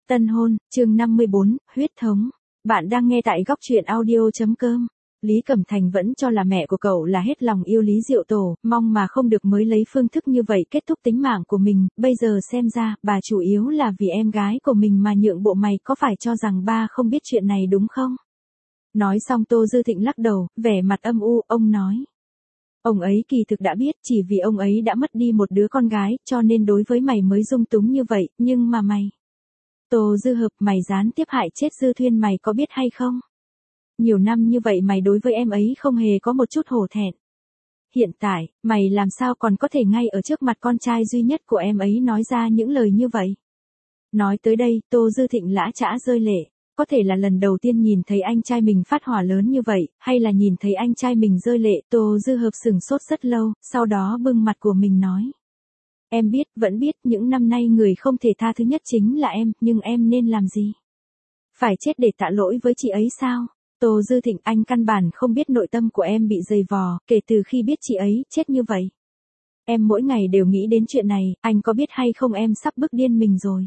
Tân hôn, chương 54, huyết thống. Bạn đang nghe tại góc truyện audio.com. Lý Cẩm Thành vẫn cho là mẹ của cậu là hết lòng yêu Lý Diệu Tổ, mong mà không được mới lấy phương thức như vậy kết thúc tính mạng của mình, bây giờ xem ra, bà chủ yếu là vì em gái của mình mà nhượng bộ, mày có phải cho rằng ba không biết chuyện này đúng không? Nói xong Tô Dư Thịnh lắc đầu, vẻ mặt âm u, ông nói. Ông ấy kỳ thực đã biết, chỉ vì ông ấy đã mất đi một đứa con gái, cho nên đối với mày mới dung túng như vậy, nhưng mà mày... Tô Dư Hợp, mày gián tiếp hại chết Dư Thuyên, mày có biết hay không? Nhiều năm như vậy mày đối với em ấy không hề có một chút hổ thẹn. Hiện tại, mày làm sao còn có thể ngay ở trước mặt con trai duy nhất của em ấy nói ra những lời như vậy? Nói tới đây, Tô Dư Thịnh lã chã rơi lệ. Có thể là lần đầu tiên nhìn thấy anh trai mình phát hỏa lớn như vậy, hay là nhìn thấy anh trai mình rơi lệ, Tô Dư Hợp sửng sốt rất lâu, sau đó bưng mặt của mình nói. Em biết, vẫn biết, những năm nay người không thể tha thứ nhất chính là em, nhưng em nên làm gì? Phải chết để tạ lỗi với chị ấy sao? Tô Dư Thịnh, anh căn bản không biết nội tâm của em bị dày vò, kể từ khi biết chị ấy chết như vậy. Em mỗi ngày đều nghĩ đến chuyện này, anh có biết hay không em sắp bức điên mình rồi.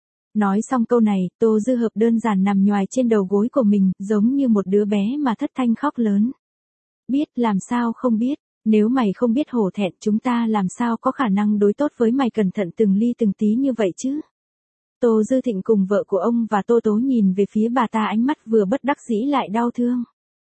Nói xong câu này, Tô Dư Hợp đơn giản nằm nhoài trên đầu gối của mình, giống như một đứa bé mà thất thanh khóc lớn. Biết, làm sao không biết, nếu mày không biết hổ thẹn chúng ta làm sao có khả năng đối tốt với mày cẩn thận từng ly từng tí như vậy chứ. Tô Dư Thịnh cùng vợ của ông và Tô Tố nhìn về phía bà ta, ánh mắt vừa bất đắc dĩ lại đau thương.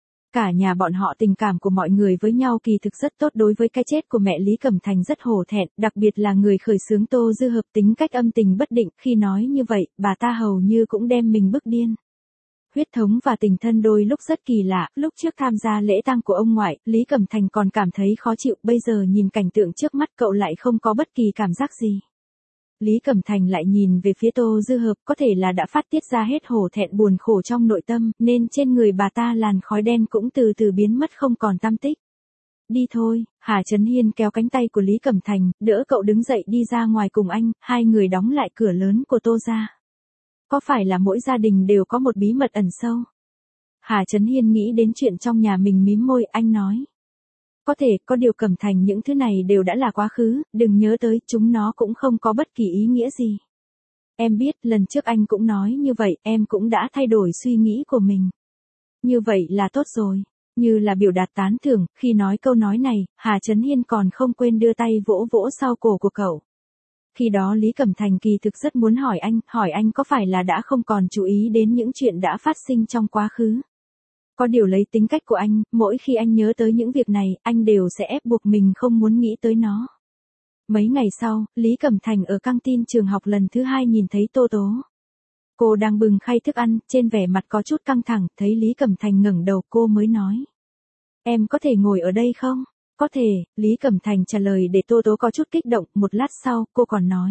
Cả nhà bọn họ tình cảm của mọi người với nhau kỳ thực rất tốt, đối với cái chết của mẹ Lý Cẩm Thành rất hổ thẹn, đặc biệt là người khởi xướng Tô Dư Hợp tính cách âm tình bất định, khi nói như vậy, bà ta hầu như cũng đem mình bức điên. Huyết thống và tình thân đôi lúc rất kỳ lạ, lúc trước tham gia lễ tang của ông ngoại, Lý Cẩm Thành còn cảm thấy khó chịu, bây giờ nhìn cảnh tượng trước mắt cậu lại không có bất kỳ cảm giác gì. Lý Cẩm Thành lại nhìn về phía Tô Dư Hợp, có thể là đã phát tiết ra hết hổ thẹn buồn khổ trong nội tâm, nên trên người bà ta làn khói đen cũng từ từ biến mất không còn tăm tích. Đi thôi, Hà Trấn Hiên kéo cánh tay của Lý Cẩm Thành, đỡ cậu đứng dậy đi ra ngoài cùng anh, hai người đóng lại cửa lớn của Tô gia. Có phải là mỗi gia đình đều có một bí mật ẩn sâu? Hà Trấn Hiên nghĩ đến chuyện trong nhà mình mím môi, anh nói. Có thể, có điều Cẩm Thành, những thứ này đều đã là quá khứ, đừng nhớ tới, chúng nó cũng không có bất kỳ ý nghĩa gì. Em biết, lần trước anh cũng nói như vậy, em cũng đã thay đổi suy nghĩ của mình. Như vậy là tốt rồi. Như là biểu đạt tán thưởng, khi nói câu nói này, Hà Trấn Hiên còn không quên đưa tay vỗ vỗ sau cổ của cậu. Khi đó Lý Cẩm Thành kỳ thực rất muốn hỏi anh có phải là đã không còn chú ý đến những chuyện đã phát sinh trong quá khứ. Có điều lấy tính cách của anh, mỗi khi anh nhớ tới những việc này, anh đều sẽ ép buộc mình không muốn nghĩ tới nó. Mấy ngày sau, Lý Cẩm Thành ở căng tin trường học lần thứ hai nhìn thấy Tô Tố. Cô đang bưng khay thức ăn, trên vẻ mặt có chút căng thẳng, thấy Lý Cẩm Thành ngẩng đầu cô mới nói. Em có thể ngồi ở đây không? Có thể, Lý Cẩm Thành trả lời để Tô Tố có chút kích động, một lát sau, cô còn nói.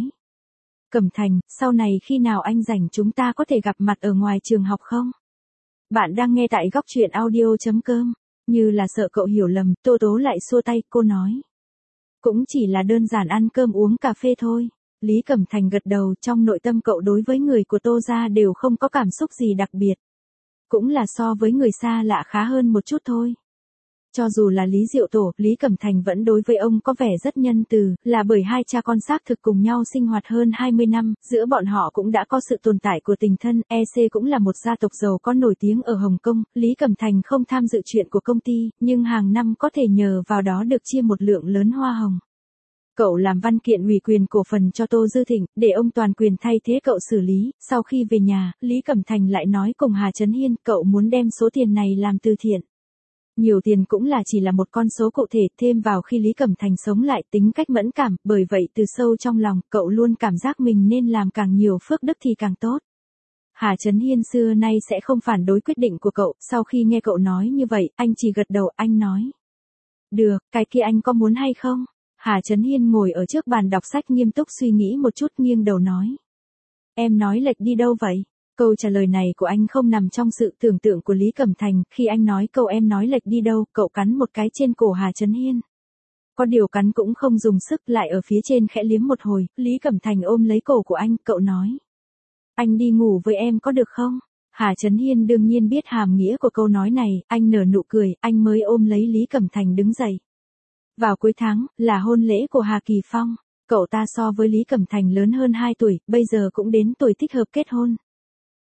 Cẩm Thành, sau này khi nào anh rảnh chúng ta có thể gặp mặt ở ngoài trường học không? Bạn đang nghe tại góc truyện audio.com, như là sợ cậu hiểu lầm, Tô Tố lại xua tay, cô nói. Cũng chỉ là đơn giản ăn cơm uống cà phê thôi. Lý Cẩm Thành gật đầu, trong nội tâm cậu đối với người của Tô gia đều không có cảm xúc gì đặc biệt. Cũng là so với người xa lạ khá hơn một chút thôi. Cho dù là Lý Diệu Tổ, Lý Cẩm Thành vẫn đối với ông có vẻ rất nhân từ, là bởi hai cha con xác thực cùng nhau sinh hoạt hơn 20 năm, giữa bọn họ cũng đã có sự tồn tại của tình thân, EC cũng là một gia tộc giàu có nổi tiếng ở Hồng Kông, Lý Cẩm Thành không tham dự chuyện của công ty, nhưng hàng năm có thể nhờ vào đó được chia một lượng lớn hoa hồng. Cậu làm văn kiện ủy quyền cổ phần cho Tô Dư Thịnh, để ông toàn quyền thay thế cậu xử lý, sau khi về nhà, Lý Cẩm Thành lại nói cùng Hà Trấn Hiên, cậu muốn đem số tiền này làm từ thiện. Nhiều tiền cũng là chỉ là một con số cụ thể, thêm vào khi Lý Cẩm Thành sống lại tính cách mẫn cảm, bởi vậy từ sâu trong lòng, cậu luôn cảm giác mình nên làm càng nhiều phước đức thì càng tốt. Hà Trấn Hiên xưa nay sẽ không phản đối quyết định của cậu, sau khi nghe cậu nói như vậy, anh chỉ gật đầu, anh nói. Được, cái kia anh có muốn hay không? Hà Trấn Hiên ngồi ở trước bàn đọc sách nghiêm túc suy nghĩ một chút, nghiêng đầu nói. Em nói lệch đi đâu vậy? Câu trả lời này của anh không nằm trong sự tưởng tượng của Lý Cẩm Thành, khi anh nói câu em nói lệch đi đâu, cậu cắn một cái trên cổ Hà Trấn Hiên. Có điều cắn cũng không dùng sức, lại ở phía trên khẽ liếm một hồi, Lý Cẩm Thành ôm lấy cổ của anh, cậu nói. Anh đi ngủ với em có được không? Hà Trấn Hiên đương nhiên biết hàm nghĩa của câu nói này, anh nở nụ cười, anh mới ôm lấy Lý Cẩm Thành đứng dậy. Vào cuối tháng, là hôn lễ của Hà Kỳ Phong. Cậu ta so với Lý Cẩm Thành lớn hơn 2 tuổi, bây giờ cũng đến tuổi thích hợp kết hôn.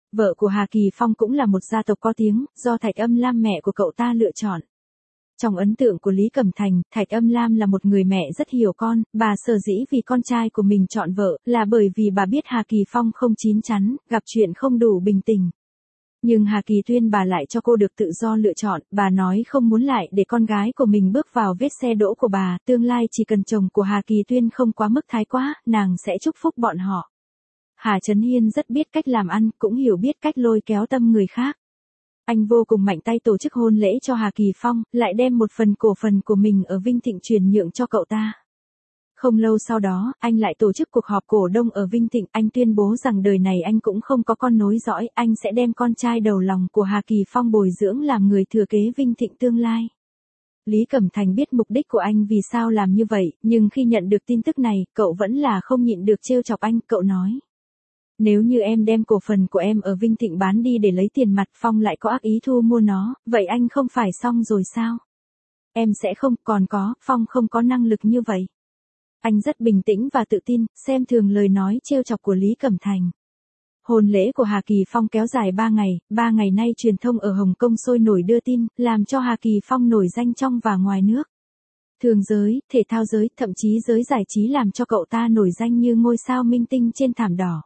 Vợ của Hà Kỳ Phong cũng là một gia tộc có tiếng, do Thạch Âm Lam mẹ của cậu ta lựa chọn. Trong ấn tượng của Lý Cẩm Thành, Thạch Âm Lam là một người mẹ rất hiểu con, bà sở dĩ vì con trai của mình chọn vợ, là bởi vì bà biết Hà Kỳ Phong không chín chắn, gặp chuyện không đủ bình tĩnh. Nhưng Hà Kỳ Tuyên bà lại cho cô được tự do lựa chọn, bà nói không muốn lại để con gái của mình bước vào vết xe đỗ của bà, tương lai chỉ cần chồng của Hà Kỳ Tuyên không quá mức thái quá, nàng sẽ chúc phúc bọn họ. Hà Chấn Hiên rất biết cách làm ăn, cũng hiểu biết cách lôi kéo tâm người khác. Anh vô cùng mạnh tay tổ chức hôn lễ cho Hà Kỳ Phong, lại đem một phần cổ phần của mình ở Vinh Thịnh chuyển nhượng cho cậu ta. Không lâu sau đó, anh lại tổ chức cuộc họp cổ đông ở Vinh Thịnh, anh tuyên bố rằng đời này anh cũng không có con nối dõi, anh sẽ đem con trai đầu lòng của Hà Kỳ Phong bồi dưỡng làm người thừa kế Vinh Thịnh tương lai. Lý Cẩm Thành biết mục đích của anh vì sao làm như vậy, nhưng khi nhận được tin tức này, cậu vẫn là không nhịn được trêu chọc anh, cậu nói. Nếu như em đem cổ phần của em ở Vinh Thịnh bán đi để lấy tiền mặt, Phong lại có ác ý thu mua nó, vậy anh không phải xong rồi sao? Em sẽ không, còn có, Phong không có năng lực như vậy. Anh rất bình tĩnh và tự tin, xem thường lời nói trêu chọc của Lý Cẩm Thành. Hôn lễ của Hà Kỳ Phong kéo dài 3 ngày, 3 ngày nay truyền thông ở Hồng Kông sôi nổi đưa tin, làm cho Hà Kỳ Phong nổi danh trong và ngoài nước. Thường giới, thể thao giới, thậm chí giới giải trí làm cho cậu ta nổi danh như ngôi sao minh tinh trên thảm đỏ.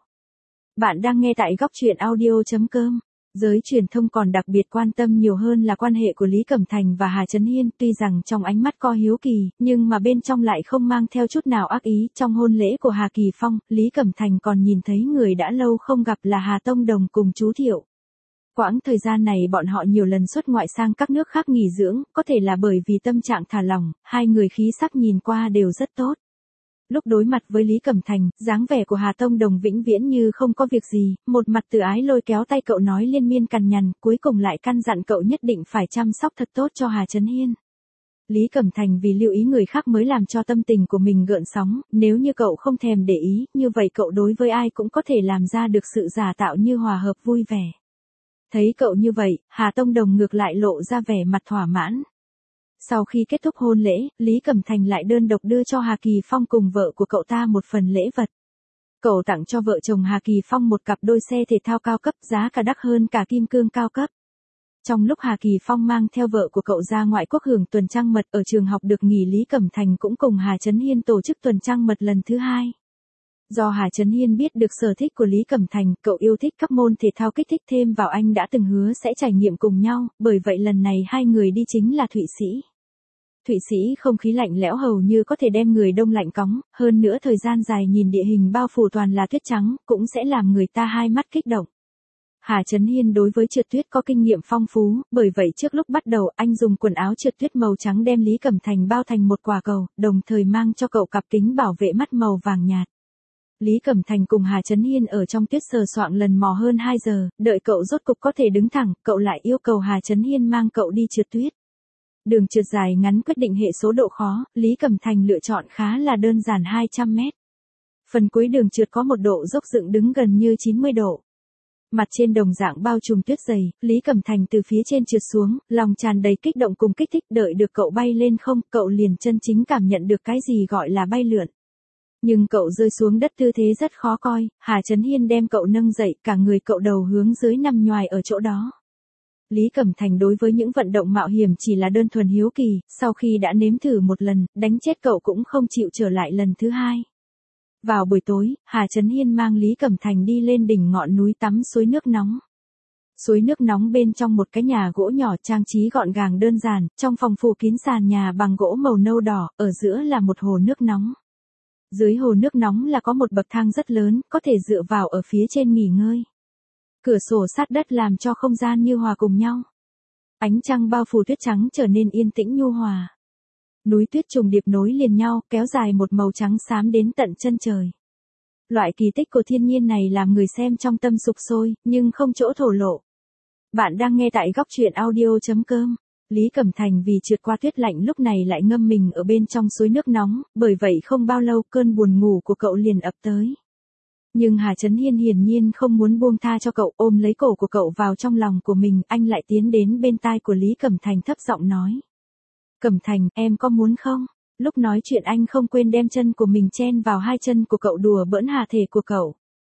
Bạn đang nghe tại góc truyện audio.com. Giới truyền thông còn đặc biệt quan tâm nhiều hơn là quan hệ của Lý Cẩm Thành và Hà Chấn Hiên, tuy rằng trong ánh mắt có hiếu kỳ, nhưng mà bên trong lại không mang theo chút nào ác ý. Trong hôn lễ của Hà Kỳ Phong, Lý Cẩm Thành còn nhìn thấy người đã lâu không gặp là Hà Tông Đồng cùng chú Thiệu. Quãng thời gian này bọn họ nhiều lần xuất ngoại sang các nước khác nghỉ dưỡng, có thể là bởi vì tâm trạng thả lỏng, hai người khí sắc nhìn qua đều rất tốt. Lúc đối mặt với Lý Cẩm Thành, dáng vẻ của Hà Tông Đồng vĩnh viễn như không có việc gì, một mặt tự ái lôi kéo tay cậu nói liên miên cằn nhằn, cuối cùng lại căn dặn cậu nhất định phải chăm sóc thật tốt cho Hà Chấn Hiên. Lý Cẩm Thành vì lưu ý người khác mới làm cho tâm tình của mình gợn sóng, nếu như cậu không thèm để ý, như vậy cậu đối với ai cũng có thể làm ra được sự giả tạo như hòa hợp vui vẻ. Thấy cậu như vậy, Hà Tông Đồng ngược lại lộ ra vẻ mặt thỏa mãn. Sau khi kết thúc hôn lễ, Lý Cẩm Thành lại đơn độc đưa cho Hà Kỳ Phong cùng vợ của cậu ta một phần lễ vật. Cậu tặng cho vợ chồng Hà Kỳ Phong một cặp đôi xe thể thao cao cấp, giá cả đắt hơn cả kim cương cao cấp. Trong lúc Hà Kỳ Phong mang theo vợ của cậu ra ngoại quốc hưởng tuần trăng mật ở trường học được nghỉ, Lý Cẩm Thành cũng cùng Hà Chấn Hiên tổ chức tuần trăng mật lần thứ 2. Do Hà Chấn Hiên biết được sở thích của Lý Cẩm Thành, cậu yêu thích các môn thể thao kích thích, thêm vào anh đã từng hứa sẽ trải nghiệm cùng nhau, bởi vậy lần này hai người đi chính là Thụy Sĩ. Thụy Sĩ không khí lạnh lẽo hầu như có thể đem người đông lạnh cóng, hơn nữa thời gian dài nhìn địa hình bao phủ toàn là tuyết trắng, cũng sẽ làm người ta hai mắt kích động. Hà Chấn Hiên đối với trượt tuyết có kinh nghiệm phong phú, bởi vậy trước lúc bắt đầu anh dùng quần áo trượt tuyết màu trắng đem Lý Cẩm Thành bao thành một quả cầu, đồng thời mang cho cậu cặp kính bảo vệ mắt màu vàng nhạt. Lý Cẩm Thành cùng Hà Chấn Hiên ở trong tuyết sờ soạng lần mò hơn 2 giờ, đợi cậu rốt cục có thể đứng thẳng, cậu lại yêu cầu Hà Chấn Hiên mang cậu đi trượt tuyết. Đường trượt dài ngắn quyết định hệ số độ khó, Lý Cẩm Thành lựa chọn khá là đơn giản 200 mét. Phần cuối đường trượt có một độ dốc dựng đứng gần như 90 độ. Mặt trên đồng dạng bao trùm tuyết dày, Lý Cẩm Thành từ phía trên trượt xuống, lòng tràn đầy kích động cùng kích thích, đợi được cậu bay lên không, cậu liền chân chính cảm nhận được cái gì gọi là bay lượn. Nhưng cậu rơi xuống đất tư thế rất khó coi, Hà Chấn Hiên đem cậu nâng dậy, cả người cậu đầu hướng dưới nằm nhoài ở chỗ đó. Lý Cẩm Thành đối với những vận động mạo hiểm chỉ là đơn thuần hiếu kỳ, sau khi đã nếm thử một lần, đánh chết cậu cũng không chịu trở lại lần thứ 2. Vào buổi tối, Hà Chấn Hiên mang Lý Cẩm Thành đi lên đỉnh ngọn núi tắm suối nước nóng. Suối nước nóng bên trong một cái nhà gỗ nhỏ trang trí gọn gàng đơn giản, trong phòng phủ kín sàn nhà bằng gỗ màu nâu đỏ, ở giữa là một hồ nước nóng. Dưới hồ nước nóng là có một bậc thang rất lớn, có thể dựa vào ở phía trên nghỉ ngơi. Cửa sổ sát đất làm cho không gian như hòa cùng nhau. Ánh trăng bao phủ tuyết trắng trở nên yên tĩnh nhu hòa. Núi tuyết trùng điệp nối liền nhau, kéo dài một màu trắng xám đến tận chân trời. Loại kỳ tích của thiên nhiên này làm người xem trong tâm sục sôi, nhưng không chỗ thổ lộ. Bạn đang nghe tại góc truyện audio.com. Lý Cẩm Thành vì trượt qua tuyết lạnh lúc này lại ngâm mình ở bên trong suối nước nóng, bởi vậy không bao lâu cơn buồn ngủ của cậu liền ập tới. Nhưng Hà Chấn Hiên hiển nhiên không muốn buông tha cho cậu, ôm lấy cổ của cậu vào trong lòng của mình, anh lại tiến đến bên tai của Lý Cẩm Thành thấp giọng nói. Cẩm Thành, em có muốn không? Lúc nói chuyện anh không quên đem chân của mình chen vào hai chân của cậu đùa bỡn hạ thể của cậu.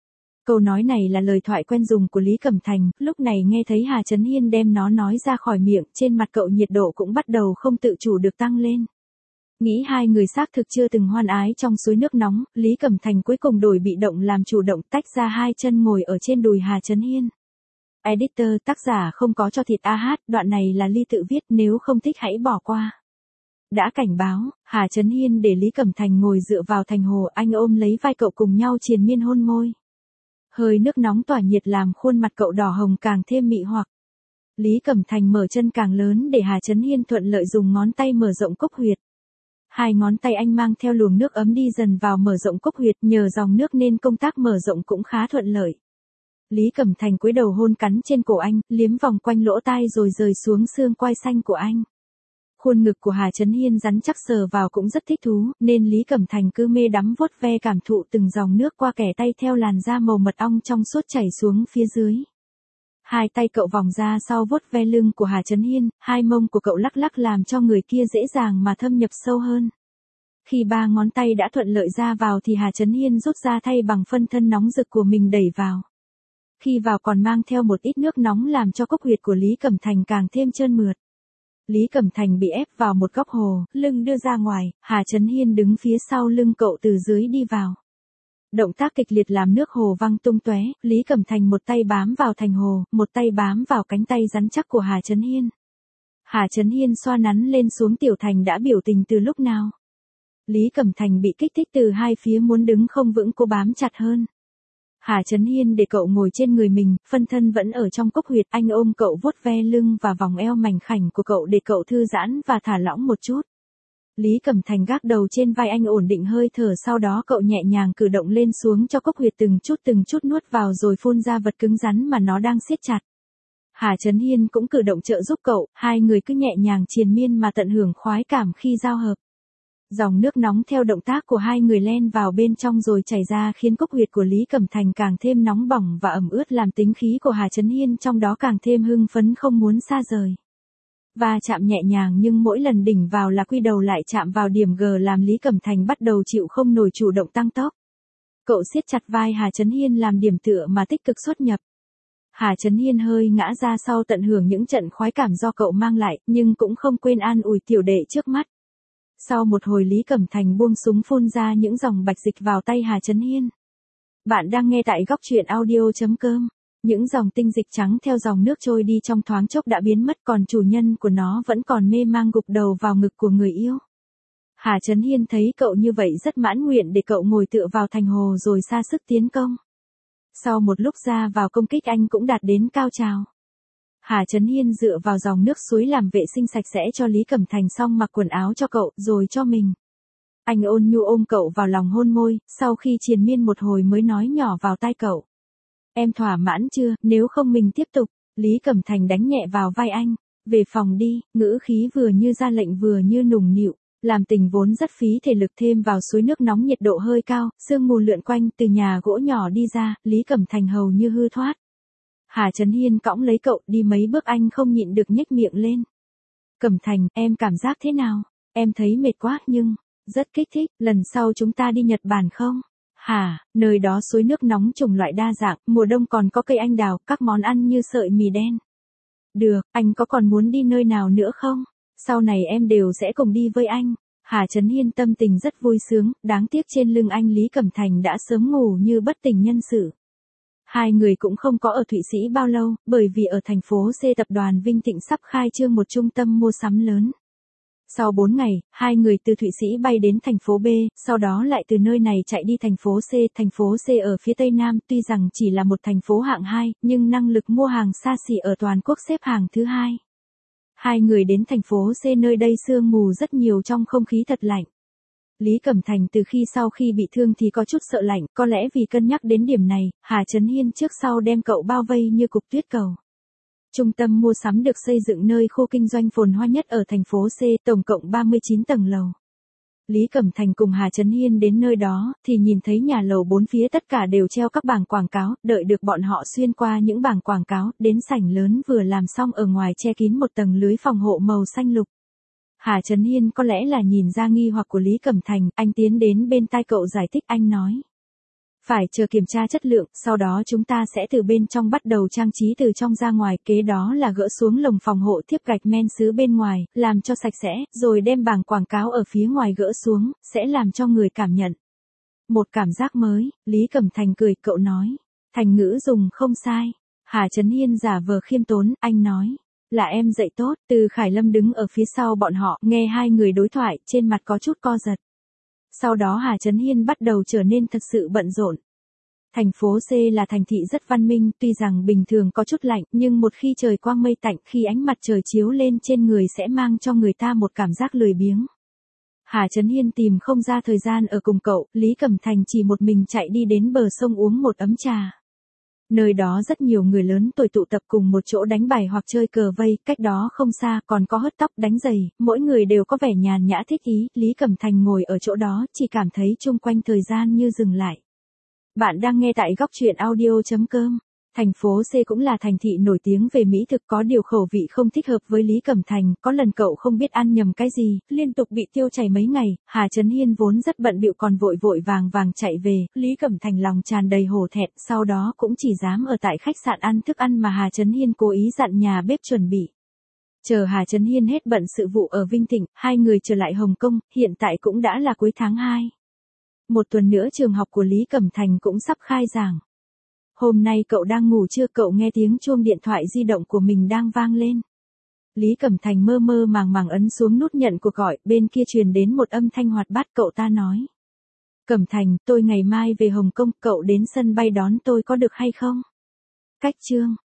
Câu nói này là lời thoại quen dùng của Lý Cẩm Thành, lúc này nghe thấy Hà Chấn Hiên đem nó nói ra khỏi miệng, trên mặt cậu nhiệt độ cũng bắt đầu không tự chủ được tăng lên. Nghĩ hai người xác thực chưa từng hoan ái trong suối nước nóng, Lý Cẩm Thành cuối cùng đổi bị động làm chủ động, tách ra hai chân ngồi ở trên đùi Hà Chấn Hiên. Editor, tác giả không có cho thịt AH, đoạn này là Ly tự viết, nếu không thích hãy bỏ qua. Đã cảnh báo, Hà Chấn Hiên để Lý Cẩm Thành ngồi dựa vào thành hồ, anh ôm lấy vai cậu cùng nhau triền miên hôn môi. Hơi nước nóng tỏa nhiệt làm khuôn mặt cậu đỏ hồng càng thêm mị hoặc. Lý Cẩm Thành mở chân càng lớn để Hà Chấn Hiên thuận lợi dùng ngón tay mở rộng cốc huyệt. Hai ngón tay anh mang theo luồng nước ấm đi dần vào mở rộng cốc huyệt, nhờ dòng nước nên công tác mở rộng cũng khá thuận lợi. Lý Cẩm Thành cúi đầu hôn cắn trên cổ anh, liếm vòng quanh lỗ tai rồi rời xuống xương quai xanh của anh. Khuôn ngực của Hà Chấn Hiên rắn chắc sờ vào cũng rất thích thú, nên Lý Cẩm Thành cứ mê đắm vuốt ve cảm thụ từng dòng nước qua kẻ tay theo làn da màu mật ong trong suốt chảy xuống phía dưới. Hai tay cậu vòng ra sau vuốt ve lưng của Hà Chấn Hiên, hai mông của cậu lắc lắc làm cho người kia dễ dàng mà thâm nhập sâu hơn. Khi ba ngón tay đã thuận lợi ra vào thì Hà Chấn Hiên rút ra thay bằng phân thân nóng rực của mình đẩy vào. Khi vào còn mang theo một ít nước nóng làm cho cốc huyệt của Lý Cẩm Thành càng thêm trơn mượt. Lý Cẩm Thành bị ép vào một góc hồ, lưng đưa ra ngoài, Hà Chấn Hiên đứng phía sau lưng cậu từ dưới đi vào. Động tác kịch liệt làm nước hồ văng tung tóe, Lý Cẩm Thành một tay bám vào thành hồ, một tay bám vào cánh tay rắn chắc của Hà Chấn Hiên. Hà Chấn Hiên xoa nắn lên xuống Tiểu Thành đã biểu tình từ lúc nào. Lý Cẩm Thành bị kích thích từ hai phía muốn đứng không vững, cô bám chặt hơn. Hà Chấn Hiên để cậu ngồi trên người mình, phân thân vẫn ở trong cốc huyệt, anh ôm cậu vuốt ve lưng và vòng eo mảnh khảnh của cậu để cậu thư giãn và thả lỏng một chút. Lý Cẩm Thành gác đầu trên vai anh ổn định hơi thở, sau đó cậu nhẹ nhàng cử động lên xuống cho cốc huyệt từng chút nuốt vào rồi phun ra vật cứng rắn mà nó đang siết chặt. Hà Chấn Hiên cũng cử động trợ giúp cậu, hai người cứ nhẹ nhàng triền miên mà tận hưởng khoái cảm khi giao hợp. Dòng nước nóng theo động tác của hai người len vào bên trong rồi chảy ra khiến cốc huyệt của Lý Cẩm Thành càng thêm nóng bỏng và ẩm ướt, làm tính khí của Hà Chấn Hiên trong đó càng thêm hưng phấn không muốn xa rời. Và chạm nhẹ nhàng nhưng mỗi lần đỉnh vào là quy đầu lại chạm vào điểm G làm Lý Cẩm Thành bắt đầu chịu không nổi, chủ động tăng tốc. Cậu siết chặt vai Hà Chấn Hiên làm điểm tựa mà tích cực xuất nhập. Hà Chấn Hiên hơi ngã ra sau tận hưởng những trận khoái cảm do cậu mang lại, nhưng cũng không quên an ủi tiểu đệ trước mắt. Sau một hồi Lý Cẩm Thành buông súng phun ra những dòng bạch dịch vào tay Hà Chấn Hiên. Bạn đang nghe tại góc truyện audio.com. Những dòng tinh dịch trắng theo dòng nước trôi đi trong thoáng chốc đã biến mất, còn chủ nhân của nó vẫn còn mê mang gục đầu vào ngực của người yêu. Hà Chấn Hiên thấy cậu như vậy rất mãn nguyện để cậu ngồi tựa vào thành hồ rồi ra sức tiến công. Sau một lúc ra vào công kích anh cũng đạt đến cao trào. Hà Chấn Hiên dựa vào dòng nước suối làm vệ sinh sạch sẽ cho Lý Cẩm Thành xong mặc quần áo cho cậu, rồi cho mình. Anh ôn nhu ôm cậu vào lòng hôn môi, sau khi triền miên một hồi mới nói nhỏ vào tai cậu. Em thỏa mãn chưa, nếu không mình tiếp tục. Lý Cẩm Thành đánh nhẹ vào vai anh. Về phòng đi, ngữ khí vừa như ra lệnh vừa như nùng nịu. Làm tình vốn rất phí thể lực thêm vào suối nước nóng nhiệt độ hơi cao, sương mù lượn quanh, từ nhà gỗ nhỏ đi ra, Lý Cẩm Thành hầu như hư thoát. Hà Chấn Hiên cõng lấy cậu, đi mấy bước anh không nhịn được nhếch miệng lên. Cẩm Thành, em cảm giác thế nào? Em thấy mệt quá nhưng rất kích thích, lần sau chúng ta đi Nhật Bản không? Hả, nơi đó suối nước nóng chủng loại đa dạng, mùa đông còn có cây anh đào, các món ăn như sợi mì đen. Được, anh có còn muốn đi nơi nào nữa không? Sau này em đều sẽ cùng đi với anh. Hà Chấn Hiên tâm tình rất vui sướng, đáng tiếc trên lưng anh Lý Cẩm Thành đã sớm ngủ như bất tỉnh nhân sự. Hai người cũng không có ở Thụy Sĩ bao lâu, bởi vì ở thành phố C tập đoàn Vinh Thịnh sắp khai trương một trung tâm mua sắm lớn. Sau 4 ngày, hai người từ Thụy Sĩ bay đến thành phố B, sau đó lại từ nơi này chạy đi thành phố C. Thành phố C ở phía tây nam, tuy rằng chỉ là một thành phố hạng 2, nhưng năng lực mua hàng xa xỉ ở toàn quốc xếp hàng thứ 2. Hai người đến thành phố C, nơi đây sương mù rất nhiều, trong không khí thật lạnh. Lý Cẩm Thành từ sau khi bị thương thì có chút sợ lạnh, có lẽ vì cân nhắc đến điểm này, Hà Chấn Hiên trước sau đem cậu bao vây như cục tuyết cầu. Trung tâm mua sắm được xây dựng nơi khu kinh doanh phồn hoa nhất ở thành phố C, tổng cộng 39 tầng lầu. Lý Cẩm Thành cùng Hà Chấn Hiên đến nơi đó, thì nhìn thấy nhà lầu bốn phía tất cả đều treo các bảng quảng cáo, đợi được bọn họ xuyên qua những bảng quảng cáo, đến sảnh lớn vừa làm xong ở ngoài che kín một tầng lưới phòng hộ màu xanh lục. Hà Chấn Hiên có lẽ là nhìn ra nghi hoặc của Lý Cẩm Thành, anh tiến đến bên tai cậu giải thích, anh nói. Phải chờ kiểm tra chất lượng, sau đó chúng ta sẽ từ bên trong bắt đầu trang trí từ trong ra ngoài, kế đó là gỡ xuống lồng phòng hộ thiếp gạch men sứ bên ngoài, làm cho sạch sẽ, rồi đem bảng quảng cáo ở phía ngoài gỡ xuống, sẽ làm cho người cảm nhận một cảm giác mới. Lý Cẩm Thành cười, cậu nói. Thành ngữ dùng không sai. Hà Chấn Hiên giả vờ khiêm tốn, anh nói. Là em dạy tốt. Từ Khải Lâm đứng ở phía sau bọn họ, nghe hai người đối thoại, trên mặt có chút co giật. Sau đó Hà Chấn Hiên bắt đầu trở nên thật sự bận rộn. Thành phố C là thành thị rất văn minh, tuy rằng bình thường có chút lạnh, nhưng một khi trời quang mây tạnh, khi ánh mặt trời chiếu lên trên người sẽ mang cho người ta một cảm giác lười biếng. Hà Chấn Hiên tìm không ra thời gian ở cùng cậu, Lý Cẩm Thành chỉ một mình chạy đi đến bờ sông uống một ấm trà. Nơi đó rất nhiều người lớn tuổi tụ tập cùng một chỗ đánh bài hoặc chơi cờ vây, cách đó không xa còn có hớt tóc đánh giày, mỗi người đều có vẻ nhàn nhã thích ý, Lý Cẩm Thành ngồi ở chỗ đó, chỉ cảm thấy chung quanh thời gian như dừng lại. Bạn đang nghe tại góc truyện audio.com. Thành phố C cũng là thành thị nổi tiếng về mỹ thực, có điều khẩu vị không thích hợp với Lý Cẩm Thành, có lần cậu không biết ăn nhầm cái gì, liên tục bị tiêu chảy mấy ngày, Hà Chấn Hiên vốn rất bận bịu còn vội vội vàng vàng chạy về, Lý Cẩm Thành lòng tràn đầy hổ thẹn, sau đó cũng chỉ dám ở tại khách sạn ăn thức ăn mà Hà Chấn Hiên cố ý dặn nhà bếp chuẩn bị. Chờ Hà Chấn Hiên hết bận sự vụ ở Vinh Thịnh, hai người trở lại Hồng Kông, hiện tại cũng đã là cuối tháng 2. Một tuần nữa trường học của Lý Cẩm Thành cũng sắp khai giảng. Hôm nay cậu đang ngủ chưa? Cậu nghe tiếng chuông điện thoại di động của mình đang vang lên. Lý Cẩm Thành mơ mơ màng màng ấn xuống nút nhận cuộc gọi, bên kia truyền đến một âm thanh hoạt bát, cậu ta nói. Cẩm Thành, tôi ngày mai về Hồng Kông, cậu đến sân bay đón tôi có được hay không? Cách chương.